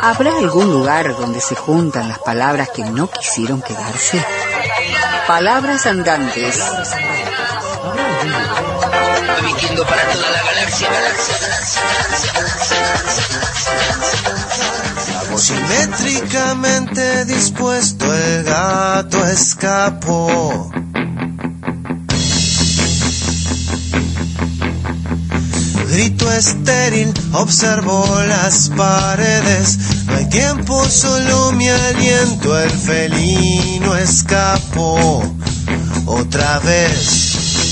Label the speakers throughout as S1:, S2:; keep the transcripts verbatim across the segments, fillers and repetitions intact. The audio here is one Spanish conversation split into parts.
S1: ¿Habrá algún lugar donde se juntan las palabras que no quisieron quedarse? Palabras andantes.
S2: Emitiendo para toda la galaxia, galaxia, galaxia, galaxia, galaxia.
S3: Simétricamente dispuesto el gato escapó. Grito estéril, observo las paredes. No hay tiempo, solo mi aliento. El felino escapó otra vez.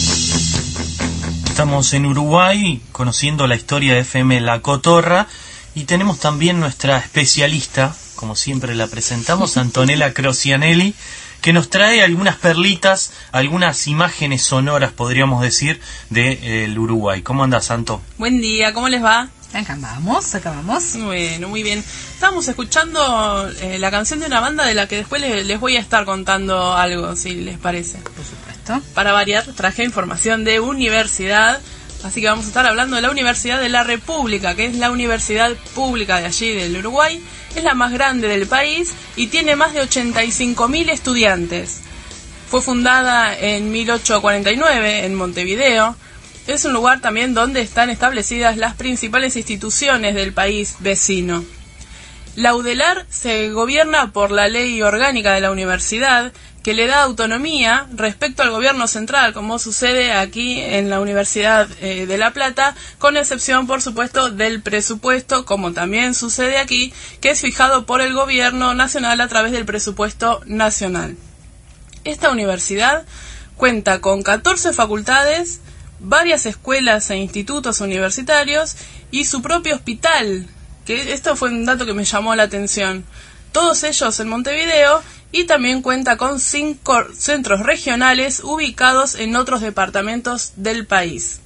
S4: Estamos en Uruguay, conociendo la historia de F M La Cotorra, y tenemos también nuestra especialista, como siempre la presentamos, Antonella Crocianelli, que nos trae algunas perlitas, algunas imágenes sonoras, podríamos decir, del de, Uruguay. ¿Cómo andas, Santo?
S5: Buen día, ¿cómo les va?
S6: Acá vamos, acá vamos.
S5: Bueno, muy bien. Estábamos escuchando eh, la canción de una banda de la que después les, les voy a estar contando algo, si les parece.
S6: Por supuesto.
S5: Para variar, traje información de universidad, así que vamos a estar hablando de la Universidad de la República, que es la universidad pública de allí, del Uruguay. Es la más grande del país y tiene más de ochenta y cinco mil estudiantes. Fue fundada en mil ochocientos cuarenta y nueve en Montevideo. Es un lugar también donde están establecidas las principales instituciones del país vecino. La UDELAR se gobierna por la ley orgánica de la universidad, que le da autonomía respecto al gobierno central, como sucede aquí en la Universidad eh, de La Plata, con excepción, por supuesto, del presupuesto, como también sucede aquí, que es fijado por el gobierno nacional a través del presupuesto nacional. Esta universidad cuenta con catorce facultades, varias escuelas e institutos universitarios y su propio hospital, que esto fue un dato que me llamó la atención. Todos ellos en Montevideo, y también cuenta con cinco centros regionales ubicados en otros departamentos del país.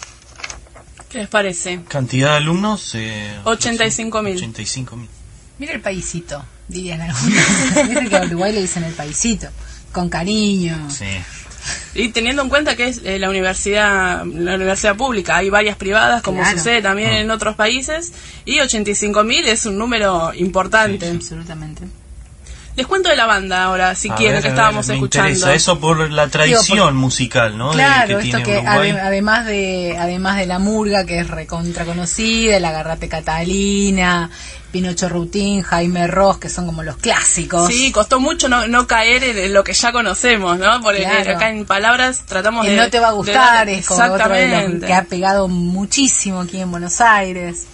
S5: ¿Qué les parece?
S4: ¿Cantidad de alumnos? Eh,
S5: ochenta y cinco mil.
S4: ochenta y cinco mil.
S6: Mira el paisito, dirían algunos. Viste que a Uruguay le dicen el paisito, con cariño.
S4: Sí.
S5: Y teniendo en cuenta que es eh, la universidad la universidad pública, hay varias privadas, como
S6: claro.
S5: sucede también
S4: Mm.
S5: en otros países, y ochenta y cinco mil es un número importante.
S4: Sí, sí.
S6: Absolutamente.
S5: Les cuento de la banda ahora, si
S4: A
S5: quieren,
S4: ver,
S5: que
S4: a
S5: estábamos
S4: ver, me
S5: escuchando.
S4: interesa eso por la tradición
S6: Digo, por...
S4: musical, ¿no?
S6: Claro,
S4: de, que
S6: esto
S4: tiene
S6: que
S4: Uruguay.
S6: ade- además de además de la murga, que es recontra conocida, la Garrate Catalina, Pinocho Rutín, Jaime Ross, que son como los clásicos.
S5: Sí, costó mucho no, no caer en lo que ya conocemos, ¿no? Porque
S6: Claro.
S5: acá en palabras tratamos
S6: Y
S5: de...
S6: no te va a
S5: de
S6: gustar,
S5: dar-
S6: es como otro de los
S5: Exactamente.
S6: que ha pegado muchísimo aquí en Buenos Aires.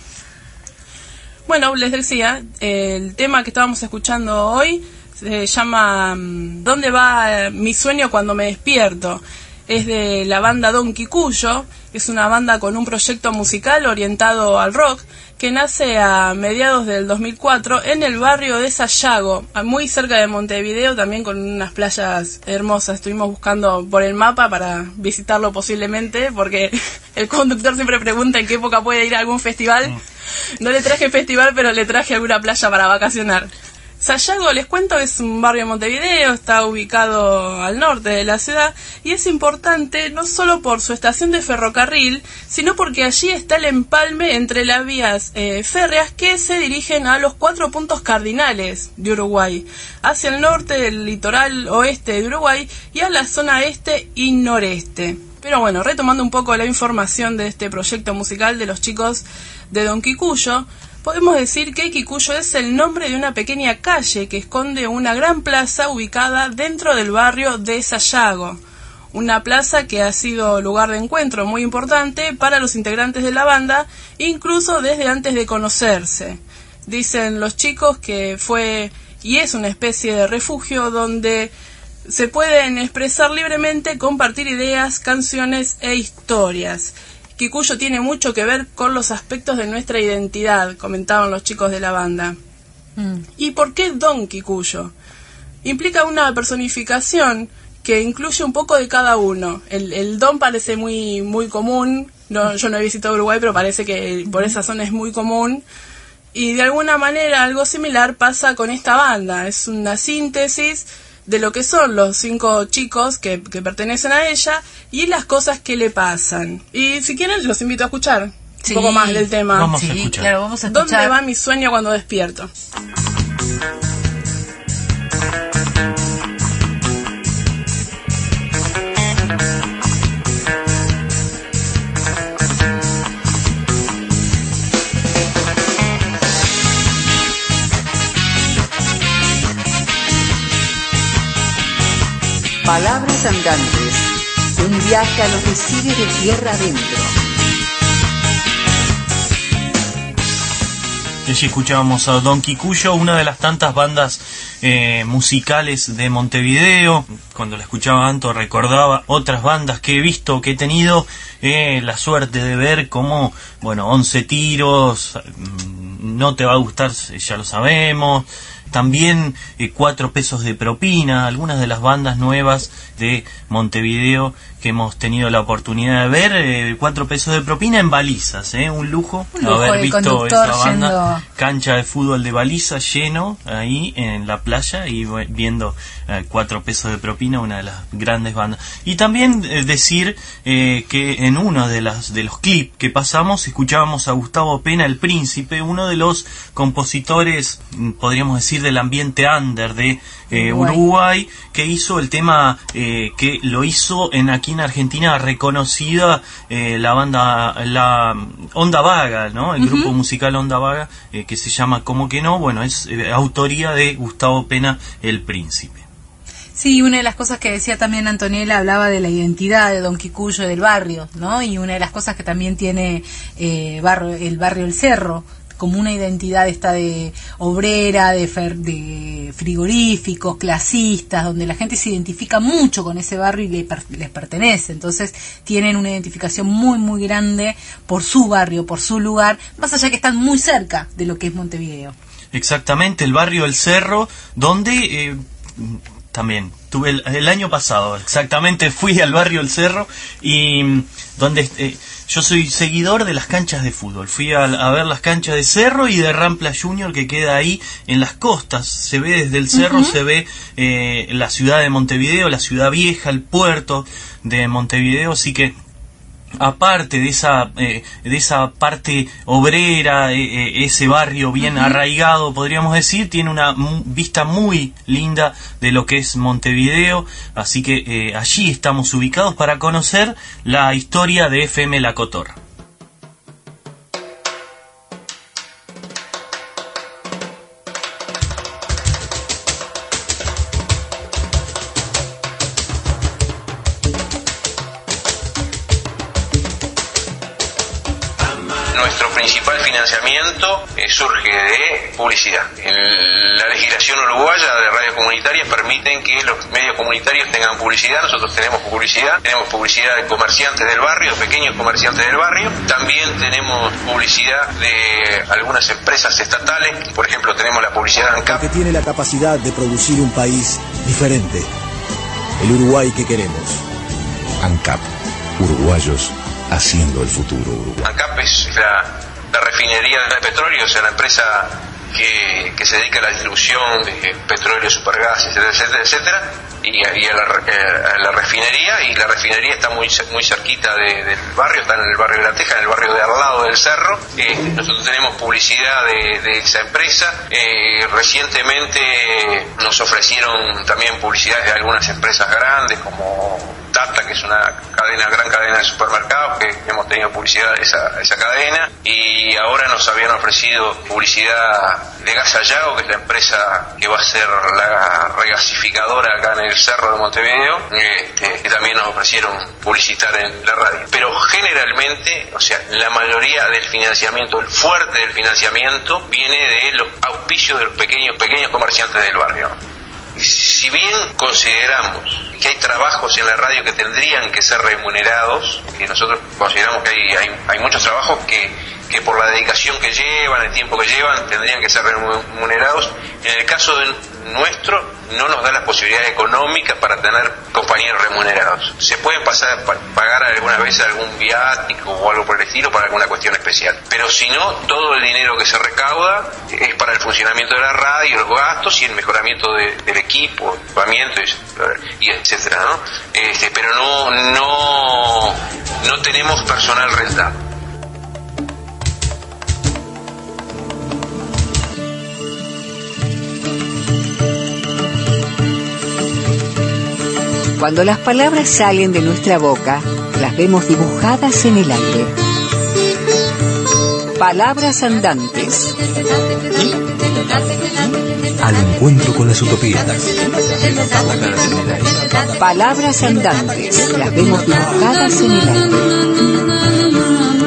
S5: Bueno, les decía, el tema que estábamos escuchando hoy se llama ¿Dónde va mi sueño cuando me despierto? Es de la banda Don Quicuyo, que es una banda con un proyecto musical orientado al rock, que nace a mediados del dos mil cuatro en el barrio de Sayago, muy cerca de Montevideo, también con unas playas hermosas. Estuvimos buscando por el mapa para visitarlo posiblemente, porque el conductor siempre pregunta en qué época puede ir a algún festival. No le traje festival, pero le traje alguna playa para vacacionar. Sayago, les cuento, es un barrio de Montevideo, está ubicado al norte de la ciudad y es importante no solo por su estación de ferrocarril, sino porque allí está el empalme entre las vías eh, férreas que se dirigen a los cuatro puntos cardinales de Uruguay, hacia el norte del litoral oeste de Uruguay y a la zona este y noreste. Pero bueno, retomando un poco la información de este proyecto musical de los chicos de Don Quicuyo, podemos decir que Quicuyo es el nombre de una pequeña calle que esconde una gran plaza ubicada dentro del barrio de Sayago. Una plaza que ha sido lugar de encuentro muy importante para los integrantes de la banda, incluso desde antes de conocerse. Dicen los chicos que fue y es una especie de refugio donde se pueden expresar libremente, compartir ideas, canciones e historias. Quicuyo tiene mucho que ver con los aspectos de nuestra identidad, comentaban los chicos de la banda. Mm. ¿Y por qué Don Quicuyo? Implica una personificación que incluye un poco de cada uno. El, el don parece muy muy común, no, yo no he visitado Uruguay, pero parece que por esa zona es muy común. Y de alguna manera algo similar pasa con esta banda. Es una síntesis de lo que son los cinco chicos que, que pertenecen a ella y las cosas que le pasan. Y si quieren, los invito a escuchar. un poco más del tema.
S4: Vamos
S6: Sí,
S4: a escuchar.
S6: claro, vamos a escuchar.
S5: ¿Dónde va mi sueño cuando despierto?
S1: Palabras andantes. Un viaje a los que sigue de tierra adentro.
S4: Y allí escuchábamos a Don Kikuyo, una de las tantas bandas eh, musicales de Montevideo. Cuando la escuchaba Anto recordaba otras bandas que he visto, que he tenido eh, la suerte de ver, como, bueno, Once Tiros, No Te Va a Gustar, ya lo sabemos. También eh, Cuatro Pesos de Propina, algunas de las bandas nuevas de Montevideo que hemos tenido la oportunidad de ver. eh, Cuatro Pesos de Propina en Balizas, eh, un lujo,
S6: Un lujo
S4: haber
S6: de
S4: visto
S6: conductor
S4: esa banda.
S6: yendo-
S4: Cancha de fútbol de Balizas lleno ahí en la playa y bu- viendo eh, Cuatro Pesos de Propina, una de las grandes bandas. Y también eh, decir eh, que en uno de, las, de los clips que pasamos escuchábamos a Gustavo Pena, el Príncipe, uno de los compositores, mm, podríamos decir, del ambiente under de eh,
S6: Uruguay.
S4: Uruguay, que hizo el tema eh, que lo hizo en aquí en Argentina reconocida eh, la banda, la Onda Vaga, ¿no? El grupo musical Onda Vaga, eh, que se llama Como que no, bueno, es eh, autoría de Gustavo Pena, el Príncipe.
S6: Sí, una de las cosas que decía también Antonella hablaba de la identidad de Don Kikuyo del barrio, ¿no? Y una de las cosas que también tiene eh, barrio, el barrio El Cerro, como una identidad esta de obrera, de, fer, de frigoríficos, clasistas, donde la gente se identifica mucho con ese barrio y le per, les pertenece. Entonces tienen una identificación muy, muy grande por su barrio, por su lugar, más allá que están muy cerca de lo que es Montevideo.
S4: Exactamente, el barrio El Cerro, donde eh, también tuve el, el año pasado, exactamente, fui al barrio El Cerro y mm, donde eh, yo soy seguidor de las canchas de fútbol. Fui a, a ver las canchas de Cerro y de Rampla Junior, que queda ahí en las costas. Se ve desde el Cerro, uh-huh. se ve eh, la ciudad de Montevideo, la ciudad vieja, el puerto de Montevideo, así que aparte de esa eh, de esa parte obrera, eh, ese barrio bien uh-huh. arraigado, podríamos decir, tiene una m- vista muy linda de lo que es Montevideo, así que eh, allí estamos ubicados para conocer la historia de F M La Cotorra.
S7: Nuestro principal financiamiento eh, surge de publicidad. El, la legislación uruguaya de radios comunitarias permiten que los medios comunitarios tengan publicidad. Nosotros tenemos publicidad, tenemos publicidad de comerciantes del barrio, pequeños comerciantes del barrio. También tenemos publicidad de algunas empresas estatales. Por ejemplo, tenemos la publicidad de ANCAP,
S8: que tiene la capacidad de producir un país diferente. El Uruguay que queremos.
S9: ANCAP, uruguayos haciendo el futuro Uruguay.
S7: ANCAP es la, la refinería de petróleo, o sea, la empresa que, que se dedica a la distribución de petróleo, supergas, etcétera, etcétera, etcétera, y, y a, la, a la refinería, y la refinería está muy muy cerquita de, del barrio, está en el barrio de La Teja, en el barrio de al lado del Cerro. Eh, nosotros tenemos publicidad de, de esa empresa. Eh, recientemente nos ofrecieron también publicidad de algunas empresas grandes, como Tata, que es una cadena, gran cadena de supermercados, que hemos tenido publicidad de esa, esa cadena, y ahora nos habían ofrecido publicidad de Gas Allao, que es la empresa que va a ser la regasificadora acá en el Cerro de Montevideo, este, que también nos ofrecieron publicitar en la radio. Pero generalmente, o sea, la mayoría del financiamiento, el fuerte del financiamiento, viene de los auspicios de los pequeños, pequeños comerciantes del barrio. Si bien consideramos que hay trabajos en la radio que tendrían que ser remunerados, que nosotros consideramos que hay, hay, hay muchos trabajos que, que por la dedicación que llevan, el tiempo que llevan, tendrían que ser remunerados, en el caso de nuestro no nos da las posibilidades económicas para tener compañeros remunerados. Se pueden pasar pagar algunas veces algún viático o algo por el estilo para alguna cuestión especial, pero si no, todo el dinero que se recauda es para el funcionamiento de la radio, los gastos y el mejoramiento de, del equipo, equipamiento y, y etcétera, ¿no? Este, pero no no no tenemos personal rentable.
S1: Cuando las palabras salen de nuestra boca, las vemos dibujadas en el aire. Palabras andantes.
S9: Al encuentro con las utopías.
S1: Palabras andantes, las vemos dibujadas en el aire.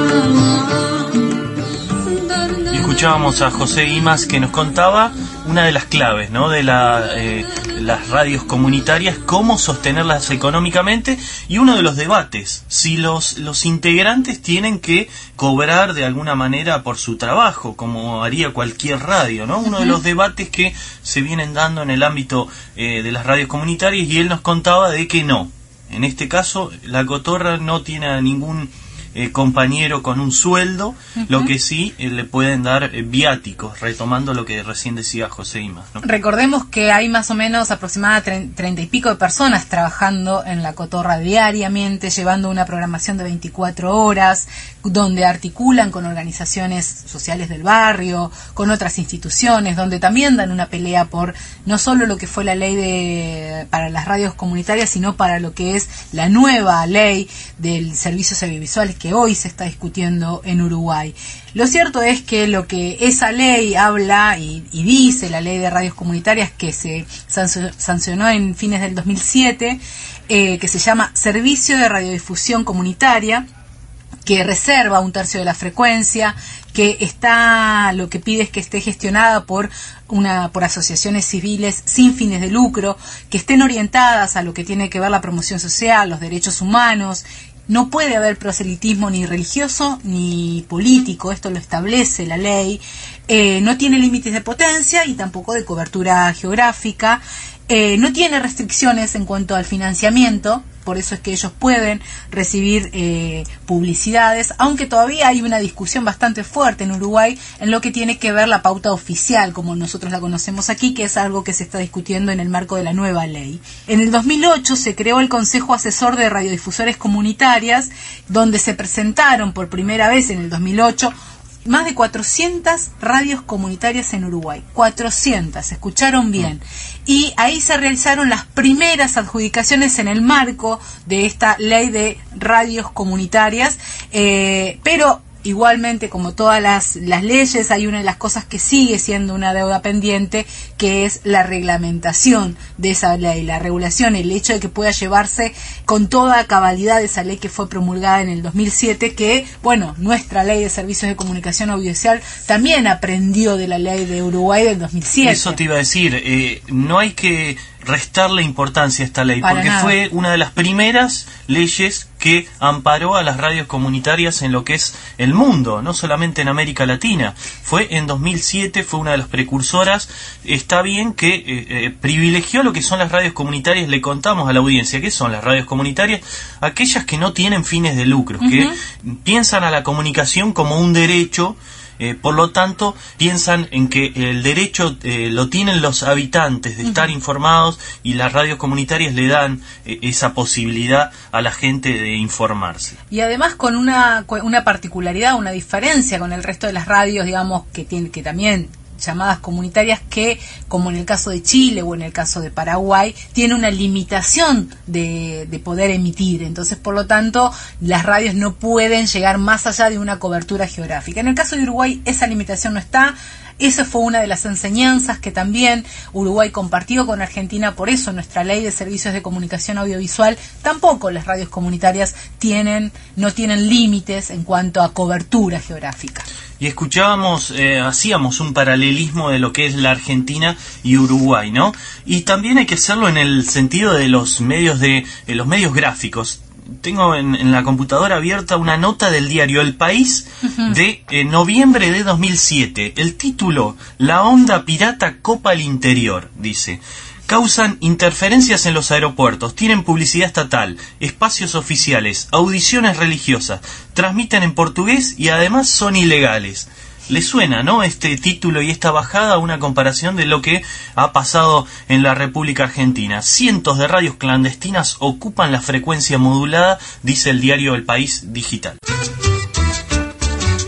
S4: Escuchábamos a José Guimás, que nos contaba una de las claves, ¿no?, de la, eh, las radios comunitarias, cómo sostenerlas económicamente, y uno de los debates, si los, los integrantes tienen que cobrar de alguna manera por su trabajo, como haría cualquier radio, ¿no? Uno de los debates que se vienen dando en el ámbito eh, de las radios comunitarias, y él nos contaba de que no. En este caso, la Cotorra no tiene a ningún Eh, compañero con un sueldo, uh-huh. Lo que sí eh, le pueden dar eh, viáticos, retomando lo que recién decía José Guimás, ¿no?
S6: Recordemos que hay más o menos aproximadamente treinta y pico de personas trabajando en la Cotorra diariamente, llevando una programación de veinticuatro horas, donde articulan con organizaciones sociales del barrio, con otras instituciones, donde también dan una pelea por no solo lo que fue la ley de para las radios comunitarias, sino para lo que es la nueva ley de servicios audiovisuales que hoy se está discutiendo en Uruguay. Lo cierto es que lo que esa ley habla y, y dice, la ley de radios comunitarias que se sancionó en fines del dos mil siete, eh, que se llama Servicio de Radiodifusión Comunitaria, que reserva un tercio de la frecuencia, que está, lo que pide es que esté gestionada por una por asociaciones civiles sin fines de lucro, que estén orientadas a lo que tiene que ver la promoción social, los derechos humanos. No puede haber proselitismo ni religioso ni político, esto lo establece la ley. Eh, no tiene límites de potencia y tampoco de cobertura geográfica. Eh, no tiene restricciones en cuanto al financiamiento, por eso es que ellos pueden recibir eh, publicidades, aunque todavía hay una discusión bastante fuerte en Uruguay en lo que tiene que ver la pauta oficial, como nosotros la conocemos aquí, que es algo que se está discutiendo en el marco de la nueva ley. En el dos mil ocho se creó el Consejo Asesor de Radiodifusores Comunitarias, donde se presentaron por primera vez en el dos mil ocho más de cuatrocientas radios comunitarias en Uruguay. cuatrocientas, escucharon bien. Y ahí se realizaron las primeras adjudicaciones en el marco de esta ley de radios comunitarias, eh, pero igualmente, como todas las, las leyes, hay una de las cosas que sigue siendo una deuda pendiente, que es la reglamentación de esa ley, la regulación, el hecho de que pueda llevarse con toda cabalidad esa ley que fue promulgada en el dos mil siete, que, bueno, nuestra ley de servicios de comunicación audiovisual también aprendió de la ley de Uruguay del dos mil siete.
S4: Eso te iba a decir, eh, no hay que restarle importancia a esta ley,
S6: Para
S4: porque
S6: nada.
S4: fue una de las primeras leyes que amparó a las radios comunitarias en lo que es el mundo, no solamente en América Latina. Fue en dos mil siete, fue una de las precursoras. Está bien que eh, eh, privilegió lo que son las radios comunitarias. Le contamos a la audiencia qué son las radios comunitarias: aquellas que no tienen fines de lucro, uh-huh. que piensan a la comunicación como un derecho. Eh, por lo tanto, piensan en que el derecho eh, lo tienen los habitantes de estar uh-huh. informados, y las radios comunitarias le dan eh, esa posibilidad a la gente de informarse.
S6: Y además con una, una particularidad, una diferencia con el resto de las radios, digamos, que tiene que también llamadas comunitarias, que como en el caso de Chile o en el caso de Paraguay tiene una limitación de, de poder emitir. Entonces, por lo tanto, las radios no pueden llegar más allá de una cobertura geográfica. En el caso de Uruguay esa limitación no está. Esa fue una de las enseñanzas que también Uruguay compartió con Argentina. Por eso nuestra ley de servicios de comunicación audiovisual, tampoco las radios comunitarias tienen no tienen límites en cuanto a cobertura geográfica.
S4: Y escuchábamos, eh, hacíamos un paralelismo de lo que es la Argentina y Uruguay, ¿no? Y también hay que hacerlo en el sentido de los medios de, de los medios gráficos. Tengo en, en la computadora abierta una nota del diario El País uh-huh. de eh, noviembre de dos mil siete. El título: La onda pirata copa el interior. Dice: causan interferencias en los aeropuertos, tienen publicidad estatal, espacios oficiales, audiciones religiosas, transmiten en portugués y además son ilegales. ¿Le suena, no, este título y esta bajada a una comparación de lo que ha pasado en la República Argentina? Cientos de radios clandestinas ocupan la frecuencia modulada, dice el diario El País Digital.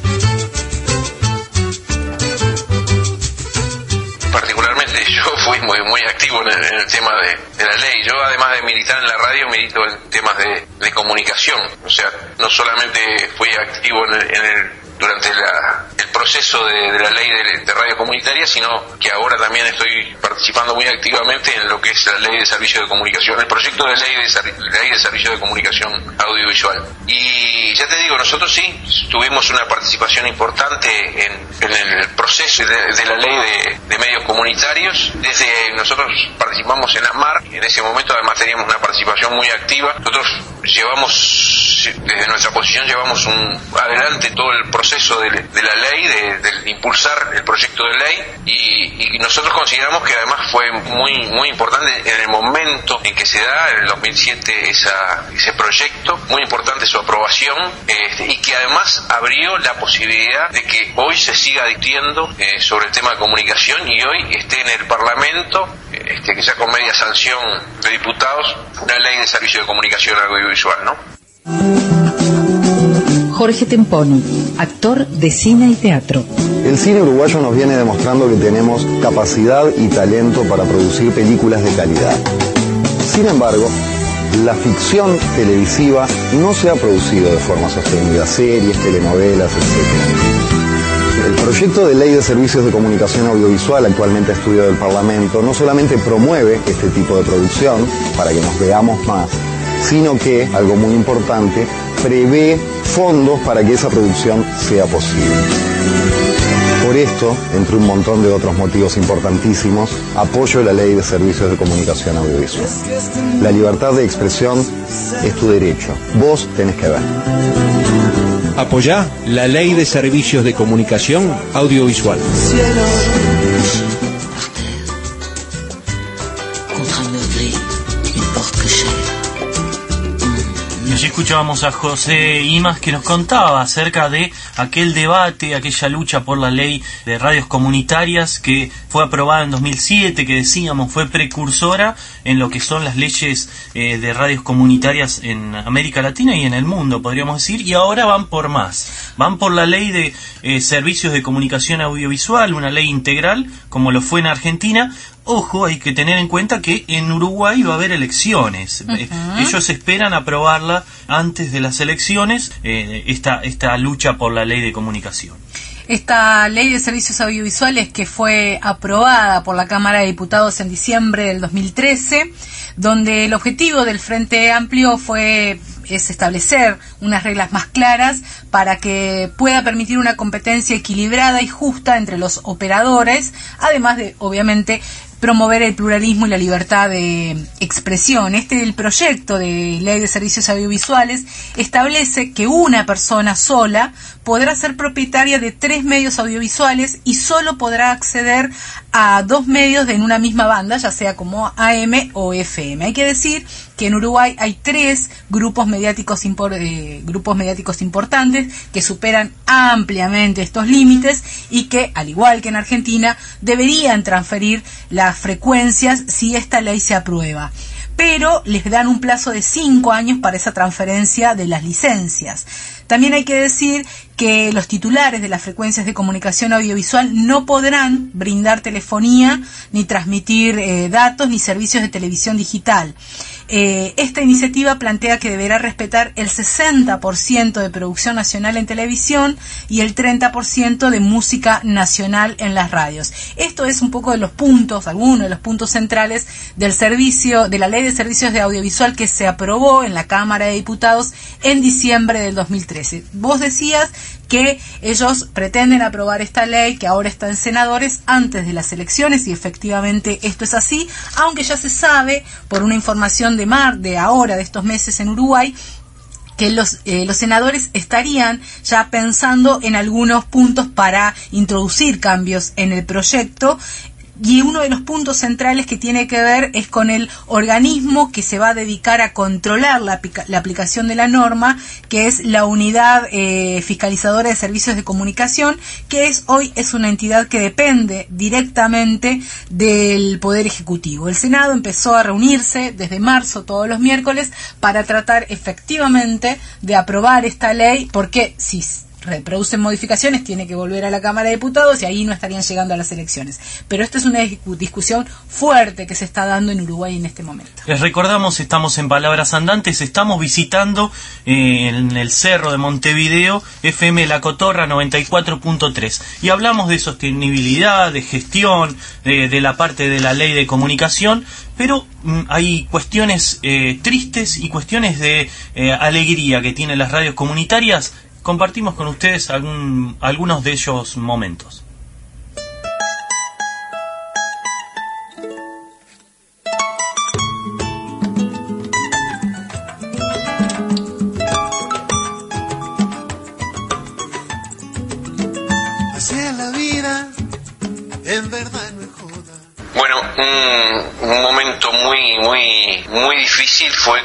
S7: Particularmente yo fui muy muy, muy activo en el, en el tema de, de la ley. Yo, además de militar en la radio, milito en temas de, de comunicación. O sea, no solamente fui activo en el, en el durante la, el proceso de, de la ley de, de radio comunitaria, sino que ahora también estoy participando muy activamente en lo que es la ley de servicio de comunicación, el proyecto de ley de, ley de servicio de comunicación audiovisual. Y ya te digo, nosotros sí tuvimos una participación importante en, en el proceso de, de la ley de, de medios comunitarios. Desde nosotros participamos en ASMAR, en ese momento además teníamos una participación muy activa. Nosotros llevamos, desde nuestra posición, llevamos un, adelante todo el proceso de, de la ley, de, de impulsar el proyecto de ley, y, y nosotros consideramos que además fue muy muy importante en el momento en que se da, en el dos mil siete, esa, ese proyecto, muy importante su aprobación, este, y que además abrió la posibilidad de que hoy se siga discutiendo eh, sobre el tema de comunicación, y hoy esté en el Parlamento, este, que ya con media sanción de diputados, una ley de servicio de comunicación audiovisual, ¿no?
S1: Jorge Temponi, actor de cine y teatro.
S10: El cine uruguayo nos viene demostrando que tenemos capacidad y talento para producir películas de calidad. Sin embargo, la ficción televisiva no se ha producido de forma sostenida, series, telenovelas, etcétera. El proyecto de ley de servicios de comunicación audiovisual, actualmente a estudio del Parlamento, no solamente promueve este tipo de producción para que nos veamos más, sino que, algo muy importante, prevé fondos para que esa producción sea posible. Por esto, entre un montón de otros motivos importantísimos, apoyo la ley de servicios de comunicación audiovisual. La libertad de expresión es tu derecho. Vos tenés que ver.
S9: Apoyá la ley de servicios de comunicación audiovisual.
S4: Y allí escuchábamos a José Imaz, que nos contaba acerca de aquel debate, aquella lucha por la ley de radios comunitarias que fue aprobada en dos mil siete, que decíamos fue precursora en lo que son las leyes eh, de radios comunitarias en América Latina y en el mundo, podríamos decir, y ahora van por más. Van por la ley de eh, servicios de comunicación audiovisual, una ley integral, como lo fue en Argentina. Ojo, hay que tener en cuenta que en Uruguay va a haber elecciones. Uh-huh. Eh, ellos esperan aprobarla antes de las elecciones, eh, esta, esta lucha por la ley de comunicación.
S6: Esta ley de servicios audiovisuales, que fue aprobada por la Cámara de Diputados en diciembre del dos mil trece, donde el objetivo del Frente Amplio fue es establecer unas reglas más claras para que pueda permitir una competencia equilibrada y justa entre los operadores, además de, obviamente, promover el pluralismo y la libertad de expresión. Este el proyecto de ley de servicios audiovisuales establece que una persona sola podrá ser propietaria de tres medios audiovisuales y solo podrá acceder a dos medios de en una misma banda, ya sea como A M o F M. Hay que decir que en Uruguay hay tres grupos mediáticos impor, eh, grupos mediáticos importantes que superan ampliamente estos límites y que, al igual que en Argentina, deberían transferir las frecuencias si esta ley se aprueba. Pero les dan un plazo de cinco años para esa transferencia de las licencias. También hay que decir que los titulares de las frecuencias de comunicación audiovisual no podrán brindar telefonía, ni transmitir eh, datos, ni servicios de televisión digital. Eh, esta iniciativa plantea que deberá respetar el sesenta por ciento de producción nacional en televisión y el treinta por ciento de música nacional en las radios. Esto es un poco de los puntos, algunos de los puntos centrales del servicio, de la ley de servicios de audiovisual que se aprobó en la Cámara de Diputados en diciembre del dos mil trece. Vos decías que ellos pretenden aprobar esta ley que ahora está en senadores antes de las elecciones, y efectivamente esto es así, aunque ya se sabe por una información de mar de ahora, de estos meses en Uruguay, que los, eh, los senadores estarían ya pensando en algunos puntos para introducir cambios en el proyecto. Y uno de los puntos centrales que tiene que ver es con el organismo que se va a dedicar a controlar la, la aplicación de la norma, que es la Unidad eh, Fiscalizadora de Servicios de Comunicación, que es hoy es una entidad que depende directamente del Poder Ejecutivo. El Senado empezó a reunirse desde marzo todos los miércoles para tratar efectivamente de aprobar esta ley, porque si reproducen modificaciones, tiene que volver a la Cámara de Diputados y ahí no estarían llegando a las elecciones. Pero esta es una discu- discusión fuerte que se está dando en Uruguay en este momento.
S4: Les recordamos, estamos en Palabras Andantes, estamos visitando eh, en el Cerro de Montevideo F M La Cotorra noventa y cuatro punto tres y hablamos de sostenibilidad, de gestión, de, de la parte de la ley de comunicación, pero mm, hay cuestiones eh, tristes y cuestiones de eh, alegría que tienen las radios comunitarias. Compartimos con ustedes algún, algunos de ellos momentos.
S3: Así es la vida, en verdad no es joda.
S7: Bueno, un, un momento muy, muy, muy difícil fue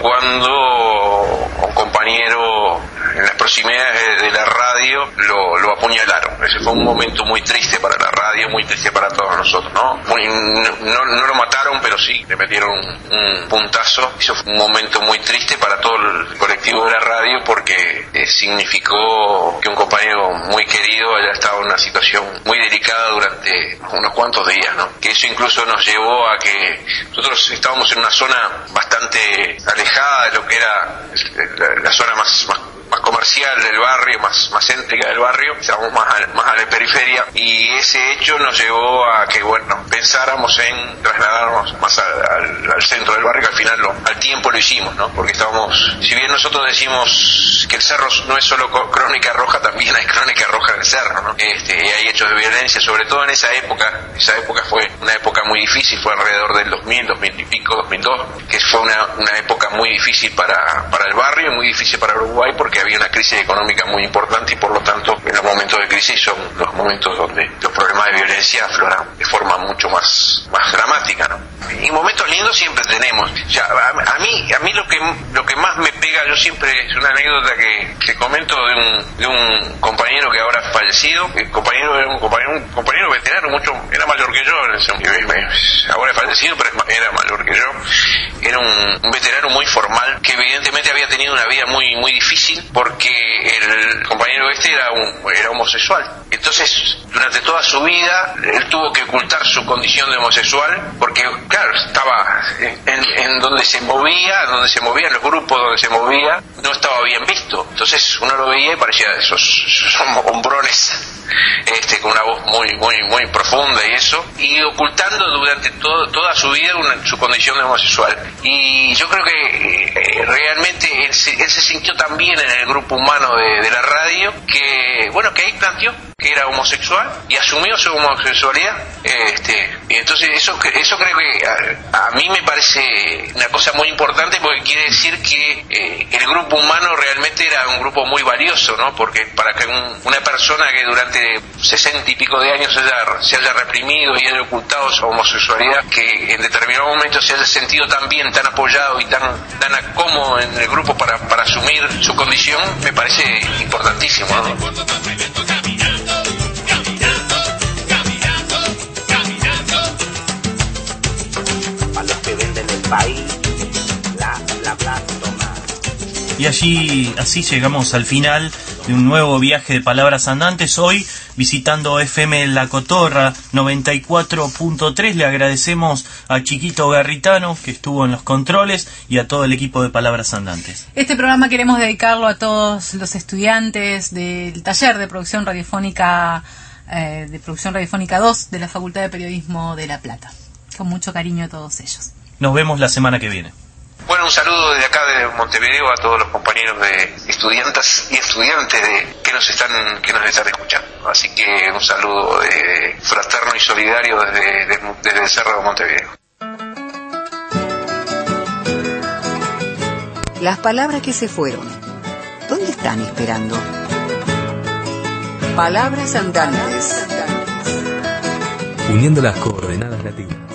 S7: cuando un compañero en las proximidades de, de la radio lo, lo apuñalaron. Ese fue un momento muy triste para la radio, muy triste para todos nosotros, ¿no? Muy, no, no lo mataron, pero sí, le metieron un, un puntazo. Eso fue un momento muy triste para todo el colectivo de la radio porque eh, significó que un compañero muy querido haya estado en una situación muy delicada durante unos cuantos días, ¿no? Que eso incluso nos llevó a que nosotros estábamos en una zona bastante alejada de lo que era la, la zona más, más más comercial del barrio, más, más céntrica del barrio, estábamos más a, más a la periferia, y ese hecho nos llevó a que, bueno, pensáramos en trasladarnos más al, al, al centro del barrio, que al final lo, al tiempo lo hicimos, ¿no? Porque estábamos, si bien nosotros decimos que el cerro no es solo crónica roja, también hay crónica roja en el cerro, ¿no? Este, y hay hechos de violencia, sobre todo en esa época. Esa época fue una época muy difícil, fue alrededor del dos mil, dos mil y pico, dos mil dos, que fue una, una época muy difícil para, para el barrio y muy difícil para Uruguay, porque había una crisis económica muy importante y por lo tanto en los momentos de crisis son los momentos donde los problemas de violencia afloran de forma mucho más, más dramática, ¿no? Y momentos lindos siempre tenemos. O sea, a, a mí a mí lo que lo que más me pega, yo siempre, es una anécdota que, que comento de un, de un compañero que ahora ha fallecido. El compañero era un compañero, un compañero veterano, mucho, era mayor que yo en ese momento. Ahora ha fallecido, pero era mayor que yo. Era un, un veterano muy formal, que evidentemente había tenido una vida muy muy difícil porque el compañero este era un, era homosexual. Entonces, durante toda su vida, él tuvo que ocultar su condición de homosexual, porque, claro, estaba en, en, en donde se movía, donde se movía, en los grupos donde se movía, no estaba bien visto. Entonces, uno lo veía y parecía esos, esos hombrones, este, con una voz muy, muy, muy profunda y eso, y ocultando durante todo, toda su vida una, su condición de homosexual. Y yo creo que eh, realmente él se, él se sintió tan bien en el grupo humano de, de la radio, que, bueno, que ahí planteó que era homosexual y asumió su homosexualidad, este, y entonces eso eso creo que a, a mí me parece una cosa muy importante, porque quiere decir que eh, el grupo humano realmente era un grupo muy valioso, ¿no? Porque para que un, una persona que durante sesenta y pico de años se haya, se haya reprimido y haya ocultado su homosexualidad, que en determinado momento se haya sentido tan bien, tan apoyado y tan tan cómodo en el grupo para, para asumir su condición, me parece importantísimo, ¿no?
S2: País, la, la plaza tomada.
S4: Y allí, así llegamos al final de un nuevo viaje de Palabras Andantes. Hoy visitando F M La Cotorra noventa y cuatro punto tres. Le agradecemos a Chiquito Garritano, que estuvo en los controles, y a todo el equipo de Palabras Andantes.
S6: Este programa queremos dedicarlo a todos los estudiantes del taller de producción radiofónica eh, de producción radiofónica dos de la Facultad de Periodismo de La Plata. Con mucho cariño a todos ellos.
S4: Nos vemos la semana que viene.
S7: Bueno, un saludo desde acá de Montevideo a todos los compañeros de estudiantes y estudiantes de, que nos están que nos están escuchando. Así que un saludo de, fraterno y solidario desde, de, desde el Cerro de Montevideo.
S1: Las palabras que se fueron, ¿dónde están esperando? Palabras Andantes.
S8: Uniendo las coordenadas latinas.